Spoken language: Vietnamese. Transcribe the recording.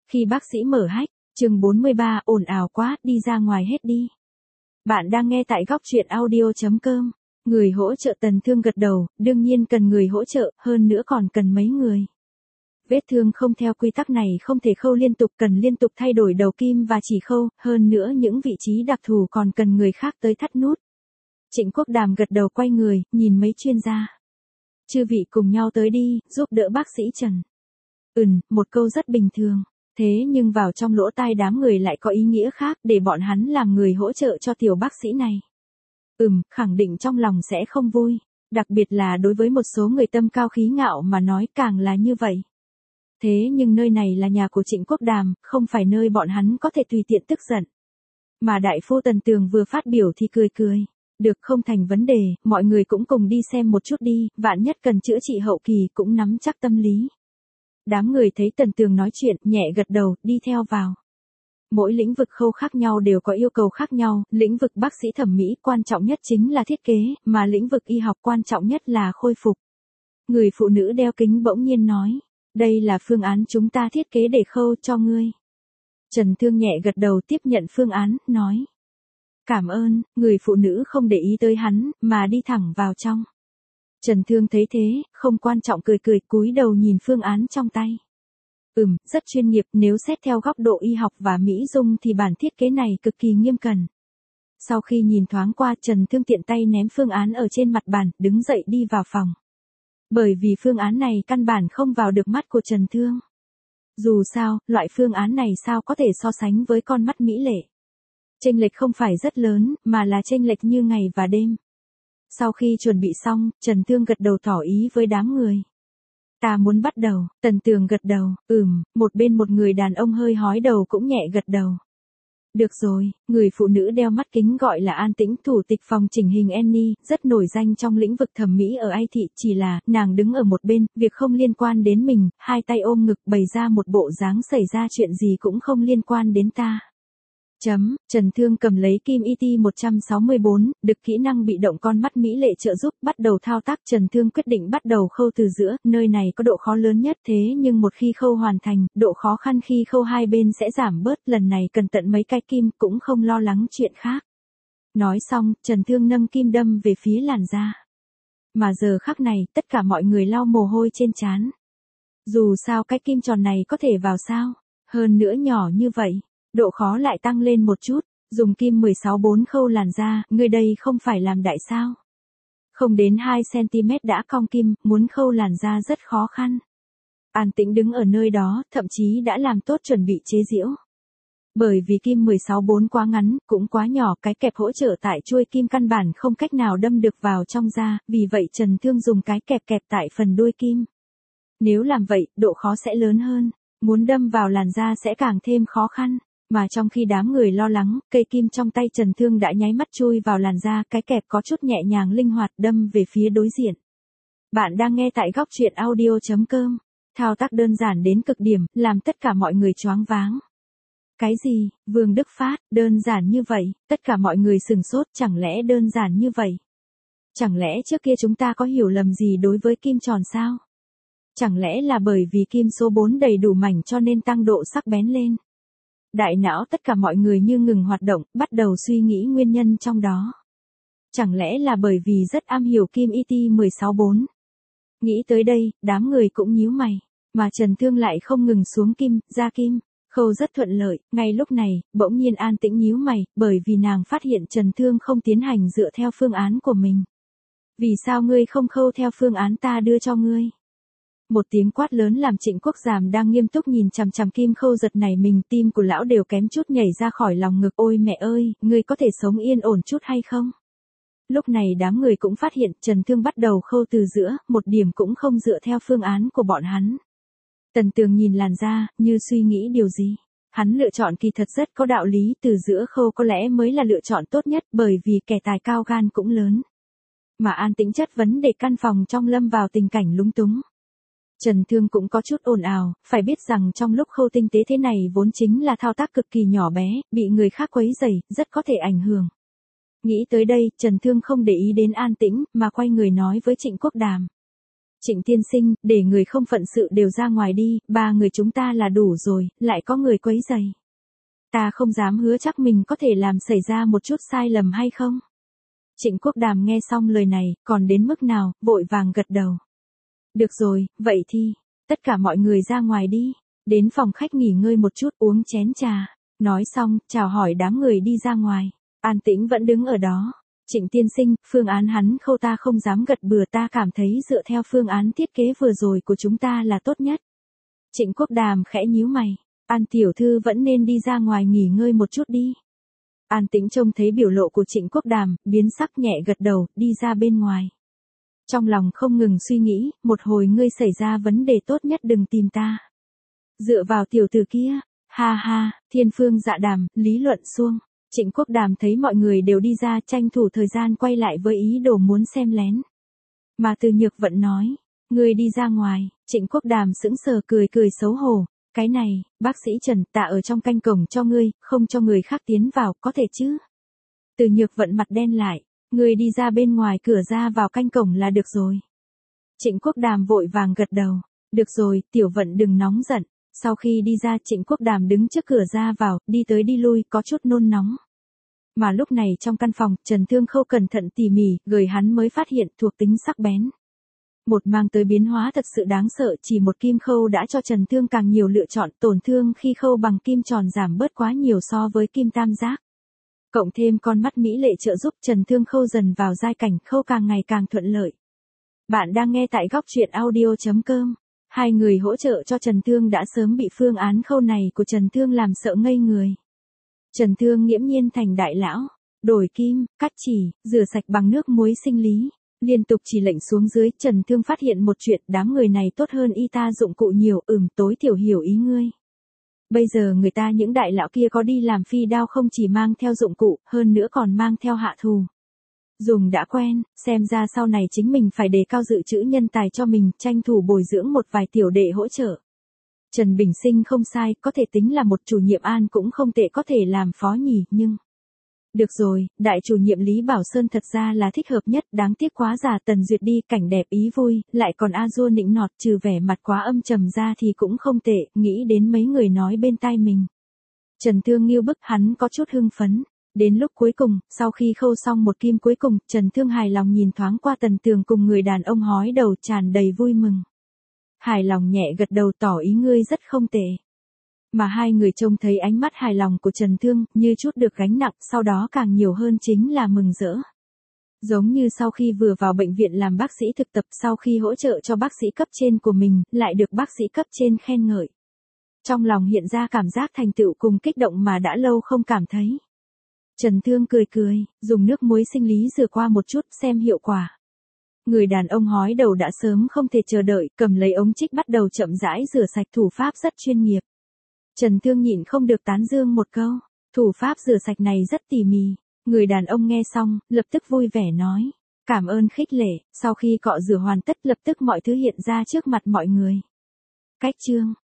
Khi bác sĩ mở hách, chương 43, ồn ào quá, đi ra ngoài hết đi. Bạn đang nghe tại góc truyện audio.com. Người hỗ trợ Tần Thương gật đầu, đương nhiên cần người hỗ trợ, hơn nữa còn cần mấy người. Vết thương không theo quy tắc này không thể khâu liên tục, cần liên tục thay đổi đầu kim và chỉ khâu, hơn nữa những vị trí đặc thù còn cần người khác tới thắt nút. Trịnh Quốc Đàm gật đầu quay người, nhìn mấy chuyên gia. Chư vị cùng nhau tới đi, giúp đỡ bác sĩ Trần. Một câu rất bình thường. Thế nhưng vào trong lỗ tai đám người lại có ý nghĩa khác, để bọn hắn làm người hỗ trợ cho tiểu bác sĩ này. Khẳng định trong lòng sẽ không vui. Đặc biệt là đối với một số người tâm cao khí ngạo mà nói càng là như vậy. Thế nhưng nơi này là nhà của Trịnh Quốc Đàm, không phải nơi bọn hắn có thể tùy tiện tức giận. Mà đại phu Tần Tường vừa phát biểu thì cười. Được, không thành vấn đề, mọi người cũng cùng đi xem một chút đi, vạn nhất cần chữa trị hậu kỳ cũng nắm chắc tâm lý. Đám người thấy Tần Tường nói chuyện, nhẹ gật đầu, đi theo vào. Mỗi lĩnh vực khâu khác nhau đều có yêu cầu khác nhau, lĩnh vực bác sĩ thẩm mỹ quan trọng nhất chính là thiết kế, mà lĩnh vực y học quan trọng nhất là khôi phục. Người phụ nữ đeo kính bỗng nhiên nói, đây là phương án chúng ta thiết kế để khâu cho ngươi. Trần Thương nhẹ gật đầu tiếp nhận phương án, nói. Cảm ơn, người phụ nữ không để ý tới hắn, mà đi thẳng vào trong. Trần Thương thấy thế, không quan trọng cười cúi đầu nhìn phương án trong tay. Rất chuyên nghiệp, nếu xét theo góc độ y học và mỹ dung thì bản thiết kế này cực kỳ nghiêm cẩn. Sau khi nhìn thoáng qua, Trần Thương tiện tay ném phương án ở trên mặt bàn, đứng dậy đi vào phòng. Bởi vì phương án này căn bản không vào được mắt của Trần Thương. Dù sao, loại phương án này sao có thể so sánh với con mắt mỹ lệ. Chênh lệch không phải rất lớn, mà là chênh lệch như ngày và đêm. Sau khi chuẩn bị xong, Trần Thương gật đầu tỏ ý với đám người. Ta muốn bắt đầu, Tần Tường gật đầu, một bên một người đàn ông hơi hói đầu cũng nhẹ gật đầu. Được rồi, người phụ nữ đeo mắt kính gọi là An Tĩnh, thủ tịch phòng chỉnh hình Annie, rất nổi danh trong lĩnh vực thẩm mỹ ở Ai Thị, chỉ là, nàng đứng ở một bên, việc không liên quan đến mình, hai tay ôm ngực bày ra một bộ dáng xảy ra chuyện gì cũng không liên quan đến ta. Trần Thương cầm lấy kim IT-164, được kỹ năng bị động con mắt mỹ lệ trợ giúp, bắt đầu thao tác. Trần Thương quyết định bắt đầu khâu từ giữa, nơi này có độ khó lớn nhất, thế nhưng một khi khâu hoàn thành, độ khó khăn khi khâu hai bên sẽ giảm bớt, lần này cần tận mấy cái kim, cũng không lo lắng chuyện khác. Nói xong, Trần Thương nâng kim đâm về phía làn da. Mà giờ khắc này, tất cả mọi người lau mồ hôi trên trán. Dù sao cái kim tròn này có thể vào sao, hơn nữa nhỏ như vậy. Độ khó lại tăng lên một chút, dùng kim 16-4 khâu làn da, người đây không phải làm đại sao. Không đến 2cm đã cong kim, muốn khâu làn da rất khó khăn. An Tĩnh đứng ở nơi đó, thậm chí đã làm tốt chuẩn bị chế giễu. Bởi vì kim 16-4 quá ngắn, cũng quá nhỏ, cái kẹp hỗ trợ tại chuôi kim căn bản không cách nào đâm được vào trong da, vì vậy Trần Thương dùng cái kẹp tại phần đuôi kim. Nếu làm vậy, độ khó sẽ lớn hơn, muốn đâm vào làn da sẽ càng thêm khó khăn. Mà trong khi đám người lo lắng, cây kim trong tay Trần Thương đã nháy mắt chui vào làn da, cái kẹp có chút nhẹ nhàng linh hoạt đâm về phía đối diện. Bạn đang nghe tại góc truyện audio.com. Thao tác đơn giản đến cực điểm, làm tất cả mọi người choáng váng. Cái gì, Vương Đức Phát, đơn giản như vậy, tất cả mọi người sừng sốt, chẳng lẽ đơn giản như vậy? Chẳng lẽ trước kia chúng ta có hiểu lầm gì đối với kim tròn sao? Chẳng lẽ là bởi vì kim số 4 đầy đủ mảnh cho nên tăng độ sắc bén lên? Đại não tất cả mọi người như ngừng hoạt động, bắt đầu suy nghĩ nguyên nhân trong đó. Chẳng lẽ là bởi vì rất am hiểu kim IT-164? Nghĩ tới đây, đám người cũng nhíu mày, mà Trần Thương lại không ngừng xuống kim, ra kim, khâu rất thuận lợi. Ngay lúc này, bỗng nhiên An Tĩnh nhíu mày, bởi vì nàng phát hiện Trần Thương không tiến hành dựa theo phương án của mình. Vì sao ngươi không khâu theo phương án ta đưa cho ngươi? Một tiếng quát lớn làm Trịnh Quốc Đàm đang nghiêm túc nhìn chằm chằm kim khâu giật nảy mình, tim của lão đều kém chút nhảy ra khỏi lòng ngực. Ôi mẹ ơi, ngươi có thể sống yên ổn chút hay không? Lúc này đám người cũng phát hiện Trần Thương bắt đầu khâu từ giữa, một điểm cũng không dựa theo phương án của bọn hắn. Tần Tường nhìn làn da, như suy nghĩ điều gì. Hắn lựa chọn kỳ thật rất có đạo lý, từ giữa khâu có lẽ mới là lựa chọn tốt nhất, bởi vì kẻ tài cao gan cũng lớn. Mà An Tĩnh chất vấn để căn phòng trong lâm vào tình cảnh lúng túng. Trần Thương cũng có chút ồn ào, phải biết rằng trong lúc khâu tinh tế thế này vốn chính là thao tác cực kỳ nhỏ bé, bị người khác quấy rầy, rất có thể ảnh hưởng. Nghĩ tới đây, Trần Thương không để ý đến An Tĩnh, mà quay người nói với Trịnh Quốc Đàm. Trịnh tiên sinh, để người không phận sự đều ra ngoài đi, 3 người chúng ta là đủ rồi, lại có người quấy rầy. Ta không dám hứa chắc mình có thể làm xảy ra một chút sai lầm hay không. Trịnh Quốc Đàm nghe xong lời này, còn đến mức nào, vội vàng gật đầu. Được rồi, vậy thì, tất cả mọi người ra ngoài đi, đến phòng khách nghỉ ngơi một chút uống chén trà. Nói xong, chào hỏi đám người đi ra ngoài. An Tĩnh vẫn đứng ở đó. Trịnh tiên sinh, phương án hắn khâu ta không dám gật bừa, ta cảm thấy dựa theo phương án thiết kế vừa rồi của chúng ta là tốt nhất. Trịnh Quốc Đàm khẽ nhíu mày. An tiểu thư vẫn nên đi ra ngoài nghỉ ngơi một chút đi. An Tĩnh trông thấy biểu lộ của Trịnh Quốc Đàm, biến sắc nhẹ gật đầu, đi ra bên ngoài. Trong lòng không ngừng suy nghĩ, một hồi ngươi xảy ra vấn đề tốt nhất đừng tìm ta. Dựa vào tiểu tử kia, ha ha, Thiên Phương Dạ Đàm, lý luận suông. Trịnh Quốc Đàm thấy mọi người đều đi ra, tranh thủ thời gian quay lại với ý đồ muốn xem lén. Mà Từ Nhược Vận nói, ngươi đi ra ngoài. Trịnh Quốc Đàm sững sờ cười cười xấu hổ. Cái này, bác sĩ Trần, ta ở trong canh cổng cho ngươi, không cho người khác tiến vào, có thể chứ? Từ Nhược Vận mặt đen lại, ngươi đi ra bên ngoài cửa ra vào canh cổng là được rồi. Trịnh Quốc Đàm vội vàng gật đầu, được rồi, Tiểu Vận đừng nóng giận. Sau khi đi ra, Trịnh Quốc Đàm đứng trước cửa ra vào, đi tới đi lui, có chút nôn nóng. Mà lúc này trong căn phòng, Trần Thương Khâu cẩn thận tỉ mỉ, gửi hắn mới phát hiện thuộc tính sắc bén. Một mang tới biến hóa thật sự đáng sợ, chỉ một kim khâu đã cho Trần Thương càng nhiều lựa chọn, tổn thương khi khâu bằng kim tròn giảm bớt quá nhiều so với kim tam giác. Cộng thêm con mắt mỹ lệ trợ giúp, Trần Thương khâu dần vào giai cảnh, khâu càng ngày càng thuận lợi. Bạn đang nghe tại góc truyện audio.com. Hai người hỗ trợ cho Trần Thương đã sớm bị phương án khâu này của Trần Thương làm sợ ngây người. Trần Thương nghiễm nhiên thành đại lão, đổi kim, cắt chỉ, rửa sạch bằng nước muối sinh lý. Liên tục chỉ lệnh xuống dưới, Trần Thương phát hiện một chuyện, đám người này tốt hơn y ta dụng cụ nhiều, tối thiểu hiểu ý ngươi. Bây giờ người ta những đại lão kia có đi làm phi đao không chỉ mang theo dụng cụ, hơn nữa còn mang theo hạ thù. Dùng đã quen, xem ra sau này chính mình phải đề cao dự trữ nhân tài cho mình, tranh thủ bồi dưỡng một vài tiểu đệ hỗ trợ. Trần Bình Sinh không sai, có thể tính là một chủ nhiệm an cũng không tệ, có thể làm phó nhỉ, nhưng... Được rồi, đại chủ nhiệm Lý Bảo Sơn thật ra là thích hợp nhất, đáng tiếc quá già. Tần Duyệt đi, cảnh đẹp ý vui, lại còn A Dua nịnh nọt, trừ vẻ mặt quá âm trầm ra thì cũng không tệ, nghĩ đến mấy người nói bên tai mình. Trần Thương nghiêu bức, hắn có chút hưng phấn. Đến lúc cuối cùng, sau khi khâu xong một kim cuối cùng, Trần Thương hài lòng nhìn thoáng qua Tần Tường cùng người đàn ông hói đầu, tràn đầy vui mừng. Hài lòng nhẹ gật đầu tỏ ý ngươi rất không tệ. Mà hai người trông thấy ánh mắt hài lòng của Trần Thương, như chút được gánh nặng, sau đó càng nhiều hơn chính là mừng rỡ. Giống như sau khi vừa vào bệnh viện làm bác sĩ thực tập, sau khi hỗ trợ cho bác sĩ cấp trên của mình, lại được bác sĩ cấp trên khen ngợi. Trong lòng hiện ra cảm giác thành tựu cùng kích động mà đã lâu không cảm thấy. Trần Thương cười cười, dùng nước muối sinh lý rửa qua một chút xem hiệu quả. Người đàn ông hói đầu đã sớm không thể chờ đợi, cầm lấy ống trích bắt đầu chậm rãi rửa sạch, thủ pháp rất chuyên nghiệp. Trần Thương nhịn không được tán dương một câu, thủ pháp rửa sạch này rất tỉ mỉ. Người đàn ông nghe xong, lập tức vui vẻ nói, cảm ơn khích lệ. Sau khi cọ rửa hoàn tất, lập tức mọi thứ hiện ra trước mặt mọi người. Cách chương